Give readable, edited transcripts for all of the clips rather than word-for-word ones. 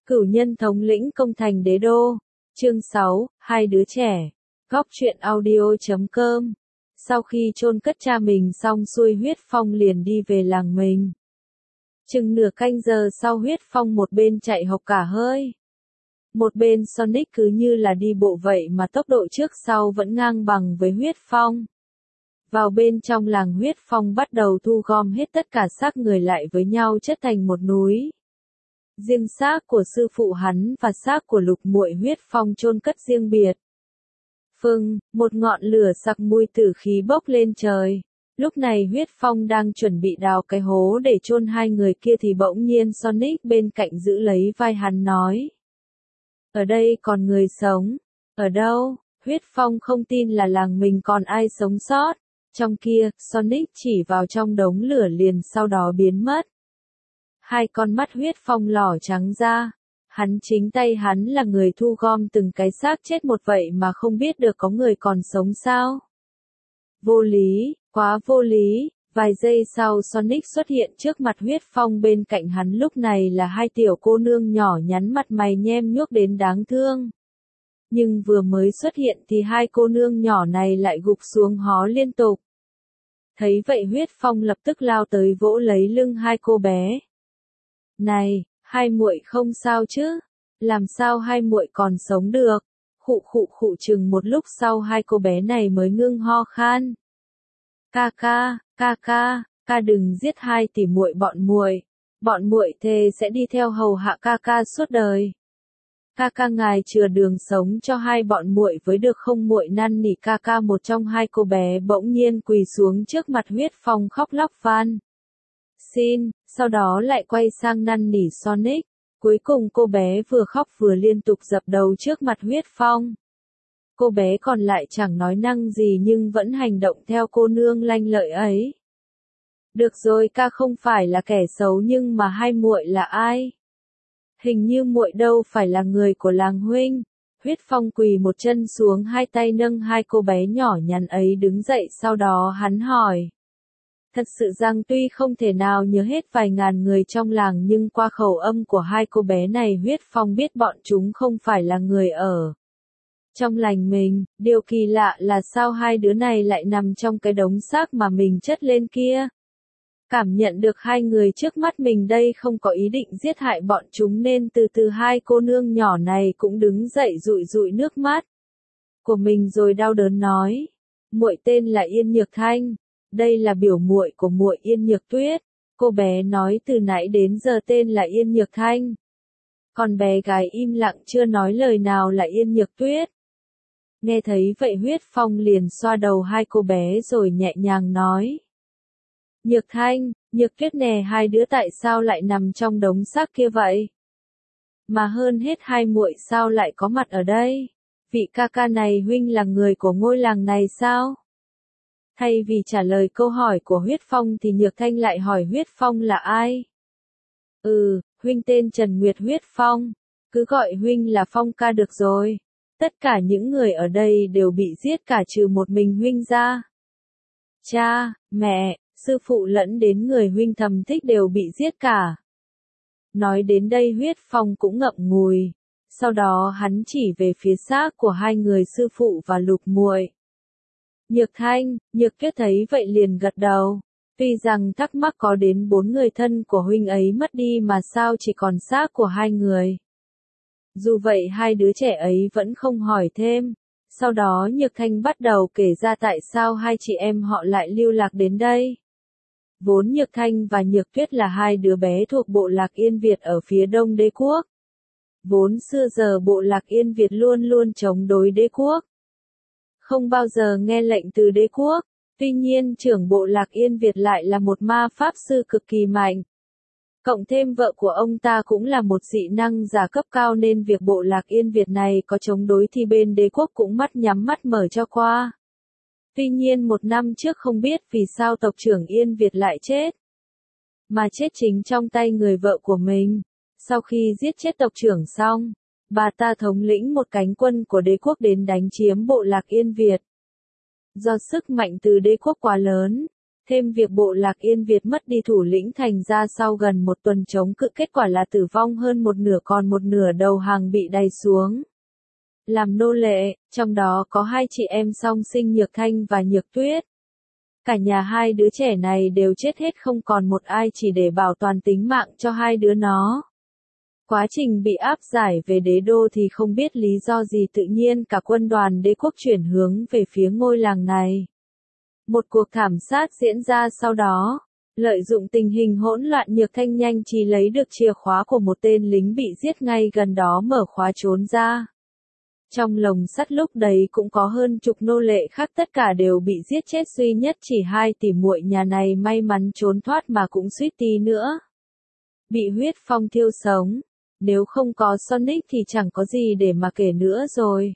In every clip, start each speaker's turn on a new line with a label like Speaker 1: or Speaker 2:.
Speaker 1: Cửu nhân thống lĩnh công thành đế đô. Chương 6, hai đứa trẻ. Góc truyện audio.com. Sau khi chôn cất cha mình xong xuôi, Huyết Phong liền đi về làng mình. Chừng nửa canh giờ sau, Huyết Phong một bên chạy hộc cả hơi, một bên Sonic cứ như là đi bộ vậy mà tốc độ trước sau vẫn ngang bằng với Huyết Phong. Vào bên trong làng, Huyết Phong bắt đầu thu gom hết tất cả xác người lại với nhau chất thành một núi. Riêng xác của sư phụ hắn và xác của Lục Muội Huyết Phong chôn cất riêng biệt. Phừng, một ngọn lửa sặc mùi tử khí bốc lên trời. Lúc này Huyết Phong đang chuẩn bị đào cái hố để chôn hai người kia thì bỗng nhiên Sonic bên cạnh giữ lấy vai hắn nói: "Ở đây còn người sống." "Ở đâu?" Huyết Phong không tin là làng mình còn ai sống sót. "Trong kia." Sonic chỉ vào trong đống lửa liền sau đó biến mất. Hai con mắt Huyết Phong lỏ trắng ra. Chính tay hắn là người thu gom từng cái xác chết một vậy mà không biết được có người còn sống sao? Vô lý, quá vô lý. Vài giây sau Sonic xuất hiện trước mặt Huyết Phong, bên cạnh hắn lúc này là hai tiểu cô nương nhỏ nhắn mặt mày nhem nhuốc đến đáng thương. Nhưng vừa mới xuất hiện thì hai cô nương nhỏ này lại gục xuống hó liên tục. Thấy vậy Huyết Phong lập tức lao tới vỗ lấy lưng hai cô bé. "Này, hai muội không sao chứ? Làm sao hai muội còn sống được?" Khụ khụ khụ. Chừng một lúc sau hai cô bé này mới ngưng ho khan. "Ca ca đừng giết hai tỷ muội bọn muội thề sẽ đi theo hầu hạ ca ca suốt đời. Ca ca ngài chừa đường sống cho hai bọn muội với được không?" Muội năn nỉ ca ca. Một trong hai cô bé bỗng nhiên quỳ xuống trước mặt Huyết Phong khóc lóc van xin, sau đó lại quay sang năn nỉ Sonic. Cuối cùng cô bé vừa khóc vừa liên tục dập đầu trước mặt Huyết Phong. Cô bé còn lại chẳng nói năng gì nhưng vẫn hành động theo cô nương lanh lợi ấy. "Được rồi, ca không phải là kẻ xấu nhưng mà hai muội là ai? Hình như muội đâu phải là người của làng huynh." Huyết Phong quỳ một chân xuống, hai tay nâng hai cô bé nhỏ nhắn ấy đứng dậy, sau đó hắn hỏi. Thật sự rằng tuy không thể nào nhớ hết vài ngàn người trong làng nhưng qua khẩu âm của hai cô bé này Huyết Phong biết bọn chúng không phải là người ở trong làng mình. Điều kỳ lạ là sao hai đứa này lại nằm trong cái đống xác mà mình chất lên kia. Cảm nhận được hai người trước mắt mình đây không có ý định giết hại bọn chúng nên từ từ hai cô nương nhỏ này cũng đứng dậy dụi dụi nước mắt của mình rồi đau đớn nói. "Muội tên là Yên Nhược Thanh. Đây là biểu muội của muội Yên Nhược Tuyết." Cô bé nói từ nãy đến giờ tên là Yên Nhược Thanh. Còn bé gái im lặng chưa nói lời nào là Yên Nhược Tuyết. Nghe thấy vậy Huyết Phong liền xoa đầu hai cô bé rồi nhẹ nhàng nói. "Nhược Thanh, Nhược Tuyết nè, hai đứa tại sao lại nằm trong đống xác kia vậy? Mà hơn hết hai muội sao lại có mặt ở đây? Vị ca ca này huynh là người của ngôi làng này sao?" Thay vì trả lời câu hỏi của Huyết Phong thì Nhược Thanh lại hỏi Huyết Phong là ai. Huynh tên Trần Nguyệt Huyết Phong. Cứ gọi huynh là Phong ca được rồi. Tất cả những người ở đây đều bị giết cả trừ một mình huynh ra. Cha, mẹ, sư phụ lẫn đến người huynh thầm thích đều bị giết cả." Nói đến đây Huyết Phong cũng ngậm ngùi. Sau đó hắn chỉ về phía xác của hai người sư phụ và Lục Muội. Nhược Thanh, Nhược Tuyết thấy vậy liền gật đầu. Tuy rằng thắc mắc có đến 4 người thân của huynh ấy mất đi mà sao chỉ còn xác của hai người. Dù vậy hai đứa trẻ ấy vẫn không hỏi thêm. Sau đó Nhược Thanh bắt đầu kể ra tại sao hai chị em họ lại lưu lạc đến đây. Vốn Nhược Thanh và Nhược Tuyết là hai đứa bé thuộc bộ lạc Yên Việt ở phía đông đế quốc. Vốn xưa giờ bộ lạc Yên Việt luôn luôn chống đối đế quốc, không bao giờ nghe lệnh từ đế quốc. Tuy nhiên trưởng bộ lạc Yên Việt lại là một ma pháp sư cực kỳ mạnh. Cộng thêm vợ của ông ta cũng là một dị năng giả cấp cao nên việc bộ lạc Yên Việt này có chống đối thì bên đế quốc cũng mắt nhắm mắt mở cho qua. Tuy nhiên một năm trước không biết vì sao tộc trưởng Yên Việt lại chết. Mà chết chính trong tay người vợ của mình. Sau khi giết chết tộc trưởng xong, bà ta thống lĩnh một cánh quân của đế quốc đến đánh chiếm bộ lạc Yên Việt. Do sức mạnh từ đế quốc quá lớn, Thêm việc bộ lạc Yên Việt mất đi thủ lĩnh thành ra sau gần một tuần chống cự kết quả là tử vong hơn một nửa còn một nửa đầu hàng bị đày xuống làm nô lệ, trong đó có hai chị em song sinh Nhược Thanh và Nhược Tuyết. Cả nhà hai đứa trẻ này đều chết hết không còn một ai chỉ để bảo toàn tính mạng cho hai đứa nó. Quá trình bị áp giải về đế đô thì không biết lý do gì tự nhiên cả quân đoàn đế quốc chuyển hướng về phía ngôi làng này. Một cuộc thảm sát diễn ra sau đó. Lợi dụng tình hình hỗn loạn Nhược Thanh nhanh trí lấy được chìa khóa của một tên lính bị giết ngay gần đó mở khóa trốn ra. Trong lồng sắt lúc đấy cũng có hơn chục nô lệ khác tất cả đều bị giết chết duy nhất chỉ hai tỷ muội nhà này may mắn trốn thoát mà cũng suýt tí nữa. Bị huyết phong thiêu sống. Nếu không có Sonic thì chẳng có gì để mà kể nữa rồi.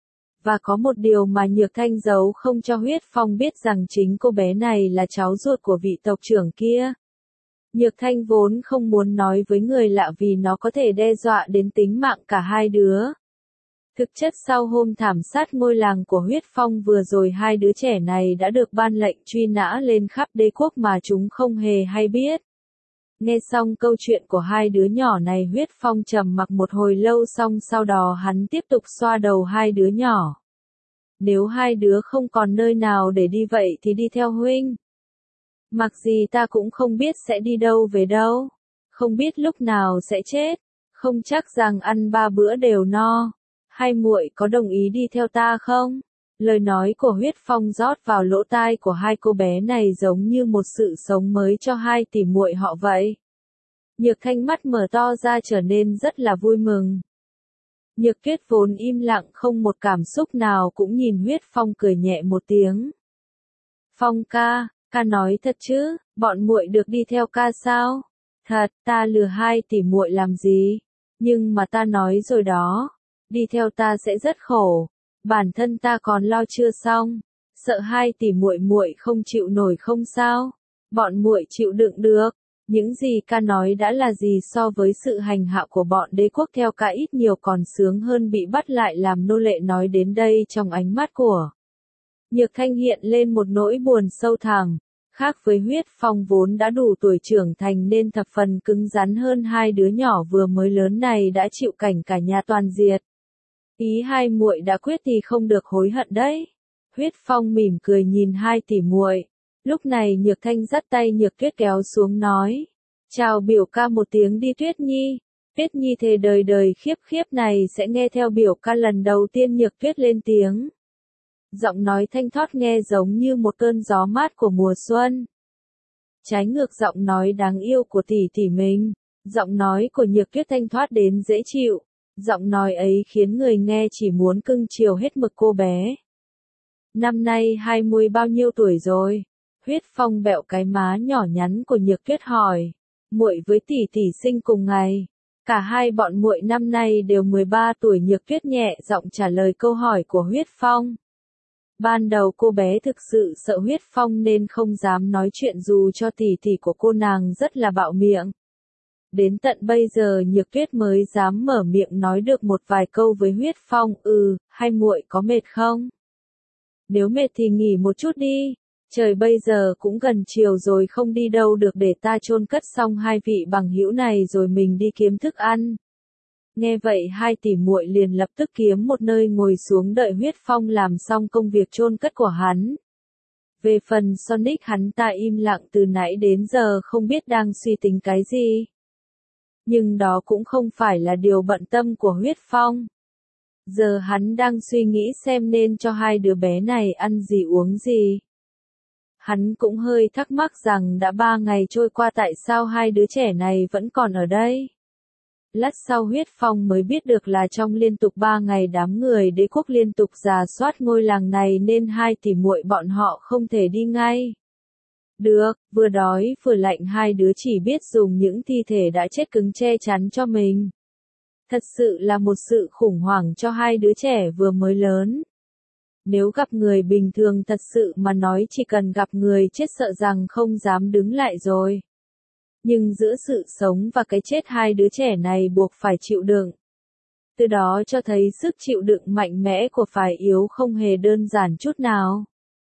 Speaker 1: Và có một điều mà Nhược Thanh giấu không cho huyết phong biết rằng chính cô bé này là cháu ruột của vị tộc trưởng kia. Nhược Thanh vốn không muốn nói với người lạ vì nó có thể đe dọa đến tính mạng cả hai đứa. Thực chất sau hôm thảm sát ngôi làng của huyết phong vừa rồi hai đứa trẻ này đã được ban lệnh truy nã lên khắp đế quốc mà chúng không hề hay biết. Nghe xong câu chuyện của hai đứa nhỏ này huyết phong trầm mặc một hồi lâu xong sau đó hắn tiếp tục xoa đầu hai đứa nhỏ. Nếu hai đứa không còn nơi nào để đi vậy thì đi theo huynh. Mặc gì ta cũng không biết sẽ đi đâu về đâu. Không biết lúc nào sẽ chết. Không chắc rằng ăn 3 bữa đều no. Hai muội có đồng ý đi theo ta không? Lời nói của huyết phong rót vào lỗ tai của hai cô bé này giống như một sự sống mới cho hai tỷ muội họ vậy. Nhược Thanh mắt mở to ra trở nên rất là vui mừng. Nhược Tuyết vốn im lặng không một cảm xúc nào cũng nhìn huyết phong cười nhẹ một tiếng. Phong ca, ca nói thật chứ, bọn muội được đi theo ca sao? Thật, ta lừa hai tỷ muội làm gì? Nhưng mà ta nói rồi đó, đi theo ta sẽ rất khổ. Bản thân ta còn lo chưa xong, sợ hai tỷ muội muội không chịu nổi không sao? Bọn muội chịu đựng được. Những gì ca nói đã là gì so với sự hành hạ của bọn đế quốc theo ca ít nhiều còn sướng hơn bị bắt lại làm nô lệ nói đến đây trong ánh mắt của Nhược Thanh hiện lên một nỗi buồn sâu thẳm. Khác với huyết phong vốn đã đủ tuổi trưởng thành nên thập phần cứng rắn hơn hai đứa nhỏ vừa mới lớn này đã chịu cảnh cả nhà toàn diệt. Ý hai muội đã quyết thì không được hối hận đấy. Huyết phong mỉm cười nhìn hai tỷ muội. Lúc này Nhược Thanh dắt tay Nhược Tuyết kéo xuống nói. Chào biểu ca một tiếng đi Tuyết Nhi. Tuyết Nhi thề đời đời khiếp khiếp này sẽ nghe theo biểu ca lần đầu tiên Nhược Tuyết lên tiếng. Giọng nói thanh thoát nghe giống như một cơn gió mát của mùa xuân. Trái ngược giọng nói đáng yêu của tỷ tỷ mình. Giọng nói của Nhược Tuyết thanh thoát đến dễ chịu. Giọng nói ấy khiến người nghe chỉ muốn cưng chiều hết mực cô bé. Năm nay hai muội bao nhiêu tuổi rồi? Huyết phong bẹo cái má nhỏ nhắn của Nhược Tuyết hỏi. Muội với tỷ tỷ sinh cùng ngày. Cả hai bọn muội năm nay đều 13 tuổi. Nhược Tuyết nhẹ giọng trả lời câu hỏi của huyết phong. Ban đầu cô bé thực sự sợ huyết phong nên không dám nói chuyện dù cho tỷ tỷ của cô nàng rất là bạo miệng. Đến tận bây giờ Nhược Tuyết mới dám mở miệng nói được một vài câu với huyết phong. Hai muội có mệt không? Nếu mệt thì nghỉ một chút đi. Trời bây giờ cũng gần chiều rồi không đi đâu được để ta chôn cất xong hai vị bằng hữu này rồi mình đi kiếm thức ăn. Nghe vậy hai tỷ muội liền lập tức kiếm một nơi ngồi xuống đợi huyết phong làm xong công việc chôn cất của hắn. Về phần Sonic hắn ta im lặng từ nãy đến giờ không biết đang suy tính cái gì. Nhưng đó cũng không phải là điều bận tâm của huyết phong. Giờ hắn đang suy nghĩ xem nên cho hai đứa bé này ăn gì uống gì. Hắn cũng hơi thắc mắc rằng đã 3 ngày trôi qua tại sao hai đứa trẻ này vẫn còn ở đây. Lát sau huyết phong mới biết được là trong liên tục 3 ngày đám người đế quốc liên tục rà soát ngôi làng này nên hai tỷ muội bọn họ không thể đi ngay. Được, vừa đói vừa lạnh hai đứa chỉ biết dùng những thi thể đã chết cứng che chắn cho mình. Thật sự là một sự khủng hoảng cho hai đứa trẻ vừa mới lớn. Nếu gặp người bình thường thật sự mà nói chỉ cần gặp người chết sợ rằng không dám đứng lại rồi. Nhưng giữa sự sống và cái chết hai đứa trẻ này buộc phải chịu đựng. Từ đó cho thấy sức chịu đựng mạnh mẽ của phái yếu không hề đơn giản chút nào.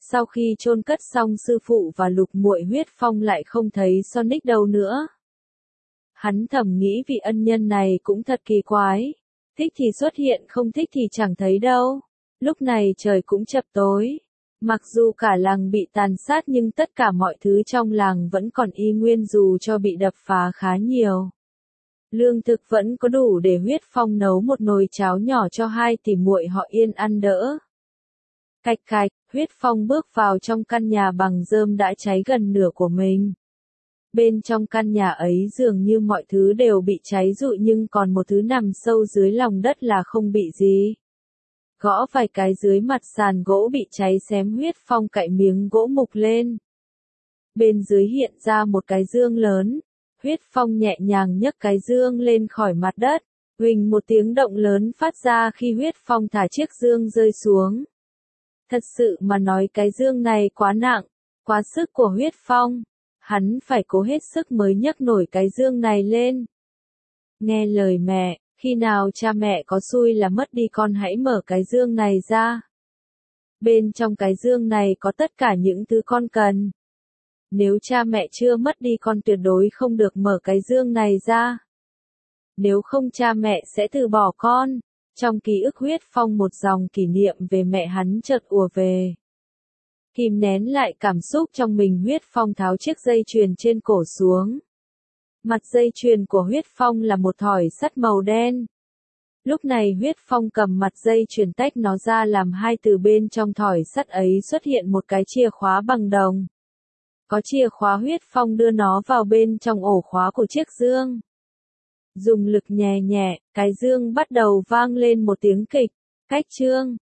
Speaker 1: Sau khi chôn cất xong sư phụ và Lục Muội, Huyết Phong lại không thấy Sonic đâu nữa. Hắn thầm nghĩ vị ân nhân này cũng thật kỳ quái. Thích thì xuất hiện, không thích thì chẳng thấy đâu. Lúc này trời cũng chập tối. Mặc dù cả làng bị tàn sát nhưng tất cả mọi thứ trong làng vẫn còn y nguyên dù cho bị đập phá khá nhiều. Lương thực vẫn có đủ để Huyết Phong nấu một nồi cháo nhỏ cho hai tỷ muội họ Yên ăn đỡ. Cạch cạch, Huyết Phong bước vào trong căn nhà bằng rơm đã cháy gần nửa của mình. Bên trong căn nhà ấy dường như mọi thứ đều bị cháy rụi nhưng còn một thứ nằm sâu dưới lòng đất là không bị gì. Gõ vài cái dưới mặt sàn gỗ bị cháy xém, Huyết Phong cạy miếng gỗ mục lên. Bên dưới hiện ra một cái dương lớn. Huyết Phong nhẹ nhàng nhấc cái dương lên khỏi mặt đất. Huỳnh một tiếng động lớn phát ra khi Huyết Phong thả chiếc dương rơi xuống. Thật sự mà nói cái dương này quá nặng, quá sức của Huyết Phong. Hắn phải cố hết sức mới nhấc nổi cái dương này lên. Nghe lời mẹ, khi nào cha mẹ có xui là mất đi con hãy mở cái dương này ra. Bên trong cái dương này có tất cả những thứ con cần. Nếu cha mẹ chưa mất đi con tuyệt đối không được mở cái dương này ra. Nếu không cha mẹ sẽ từ bỏ con. Trong ký ức Huyết Phong một dòng kỷ niệm về mẹ hắn chợt ùa về. Kìm nén lại cảm xúc trong mình, Huyết Phong tháo chiếc dây chuyền trên cổ xuống. Mặt dây chuyền của Huyết Phong là một thỏi sắt màu đen. Lúc này Huyết Phong cầm mặt dây chuyền tách nó ra làm hai, từ bên trong thỏi sắt ấy xuất hiện một cái chìa khóa bằng đồng. Có chìa khóa, Huyết Phong đưa nó vào bên trong ổ khóa của chiếc dương. Dùng lực nhẹ nhẹ, cái dương bắt đầu vang lên một tiếng kịch, cách chương.